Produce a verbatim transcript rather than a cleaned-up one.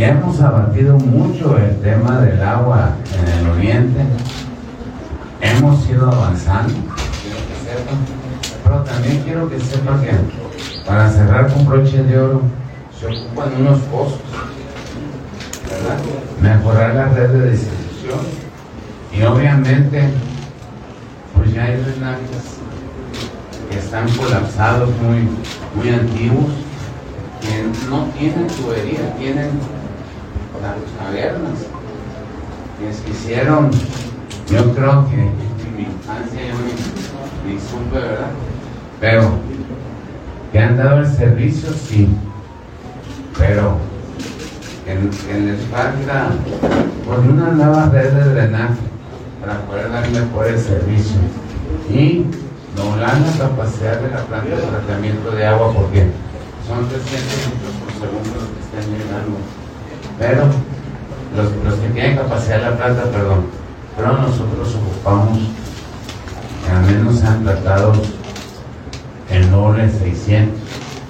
ya hemos abatido mucho el tema del agua en el oriente, hemos ido avanzando, quiero que sepan, pero también quiero que sepan que para cerrar con broche de oro se ocupan unos pozos, ¿verdad? Mejorar la red de distribución y obviamente pues ya hay drenajes que están colapsados, muy, muy antiguos, que no tienen tubería, tienen las cavernas que se hicieron, yo creo que en mi infancia yo ni, ni supe, ¿verdad? Pero que han dado el servicio, sí, pero que, que les falta pues una nueva red de drenaje para poder dar mejor el servicio y doblar la capacidad de la planta de tratamiento de agua, porque son trescientos litros por segundo los que están llegando, pero los, los que tienen capacidad de la planta, perdón, pero nosotros ocupamos que al menos sean tratados en doble seiscientos.